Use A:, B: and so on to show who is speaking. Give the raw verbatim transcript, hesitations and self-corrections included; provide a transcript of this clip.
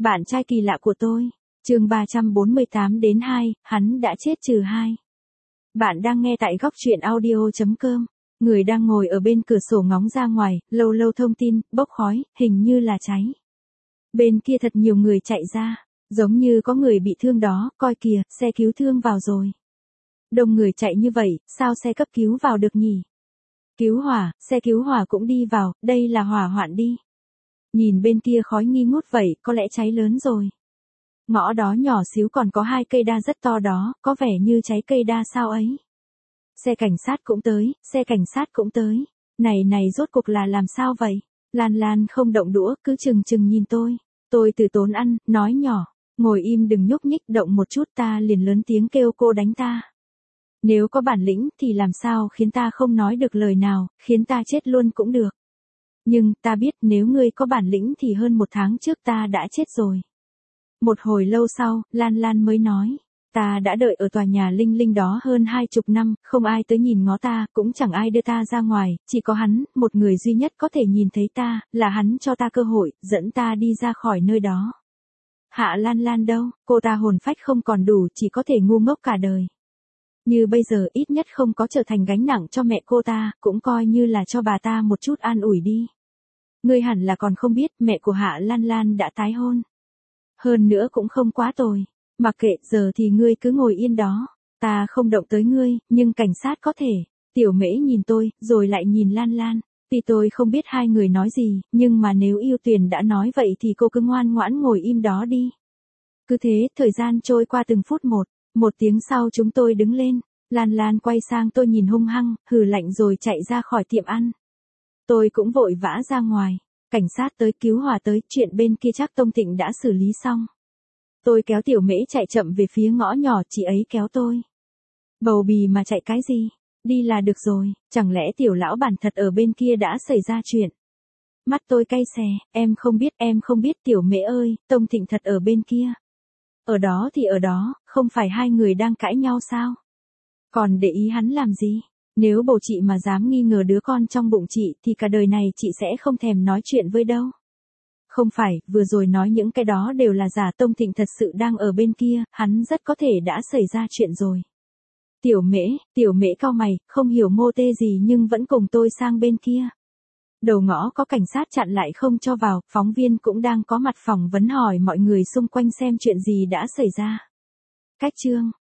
A: Bạn trai kỳ lạ của tôi. Chương ba trăm bốn mươi tám đến hai, hắn đã chết trừ hai. Bạn đang nghe tại góc truyện audio chấm com. Người đang ngồi ở bên cửa sổ ngóng ra ngoài, lâu lâu thông tin, bốc khói, hình như là cháy. Bên kia thật nhiều người chạy ra, giống như có người bị thương đó, coi kìa, xe cứu thương vào rồi. Đông người chạy như vậy, sao xe cấp cứu vào được nhỉ? Cứu hỏa, xe cứu hỏa cũng đi vào, đây là hỏa hoạn đi. Nhìn bên kia khói nghi ngút vậy, có lẽ cháy lớn rồi. Ngõ đó nhỏ xíu còn có hai cây đa rất to đó, có vẻ như cháy cây đa sao ấy. Xe cảnh sát cũng tới, xe cảnh sát cũng tới. Này này rốt cuộc là làm sao vậy? Lan Lan không động đũa, cứ chừng chừng nhìn tôi. Tôi từ tốn ăn, nói nhỏ, ngồi im đừng nhúc nhích, động một chút ta liền lớn tiếng kêu cô đánh ta. Nếu có bản lĩnh thì làm sao khiến ta không nói được lời nào, khiến ta chết luôn cũng được. Nhưng ta biết nếu ngươi có bản lĩnh thì hơn một tháng trước ta đã chết rồi. Một hồi lâu sau, Lan Lan mới nói, ta đã đợi ở tòa nhà Linh Linh đó hơn hai chục năm, không ai tới nhìn ngó ta, cũng chẳng ai đưa ta ra ngoài, chỉ có hắn, một người duy nhất có thể nhìn thấy ta, là hắn cho ta cơ hội, dẫn ta đi ra khỏi nơi đó. Hạ Lan Lan đâu, cô ta hồn phách không còn đủ, chỉ có thể ngu ngốc cả đời. Như bây giờ ít nhất không có trở thành gánh nặng cho mẹ cô ta, cũng coi như là cho bà ta một chút an ủi đi. Ngươi hẳn là còn không biết, mẹ của Hạ Lan Lan đã tái hôn. Hơn nữa cũng không quá tồi. Mặc kệ, giờ thì ngươi cứ ngồi yên đó. Ta không động tới ngươi, nhưng cảnh sát có thể. Tiểu Mễ nhìn tôi, rồi lại nhìn Lan Lan. Tuy tôi không biết hai người nói gì, nhưng mà nếu Yêu Tuyền đã nói vậy thì cô cứ ngoan ngoãn ngồi im đó đi. Cứ thế, thời gian trôi qua từng phút một. Một tiếng sau chúng tôi đứng lên. Lan Lan quay sang tôi nhìn hung hăng, hừ lạnh rồi chạy ra khỏi tiệm ăn. Tôi cũng vội vã ra ngoài. Cảnh sát tới, cứu hỏa tới, chuyện bên kia chắc Tông Thịnh đã xử lý xong. Tôi kéo Tiểu Mễ chạy chậm về phía ngõ nhỏ, chị ấy kéo tôi. Bầu bì mà chạy cái gì? Đi là được rồi, chẳng lẽ Tiểu lão bản thật ở bên kia đã xảy ra chuyện? Mắt tôi cay xè, em không biết, em không biết Tiểu Mễ ơi, Tông Thịnh thật ở bên kia. Ở đó thì ở đó, không phải hai người đang cãi nhau sao? Còn để ý hắn làm gì? Nếu bầu chị mà dám nghi ngờ đứa con trong bụng chị thì cả đời này chị sẽ không thèm nói chuyện với đâu. Không phải, vừa rồi nói những cái đó đều là giả, Tông Thịnh thật sự đang ở bên kia, hắn rất có thể đã xảy ra chuyện rồi. Tiểu Mễ, Tiểu Mễ cau mày, không hiểu mô tê gì nhưng vẫn cùng tôi sang bên kia. Đầu ngõ có cảnh sát chặn lại không cho vào, phóng viên cũng đang có mặt phỏng vấn hỏi mọi người xung quanh xem chuyện gì đã xảy ra. Cách chương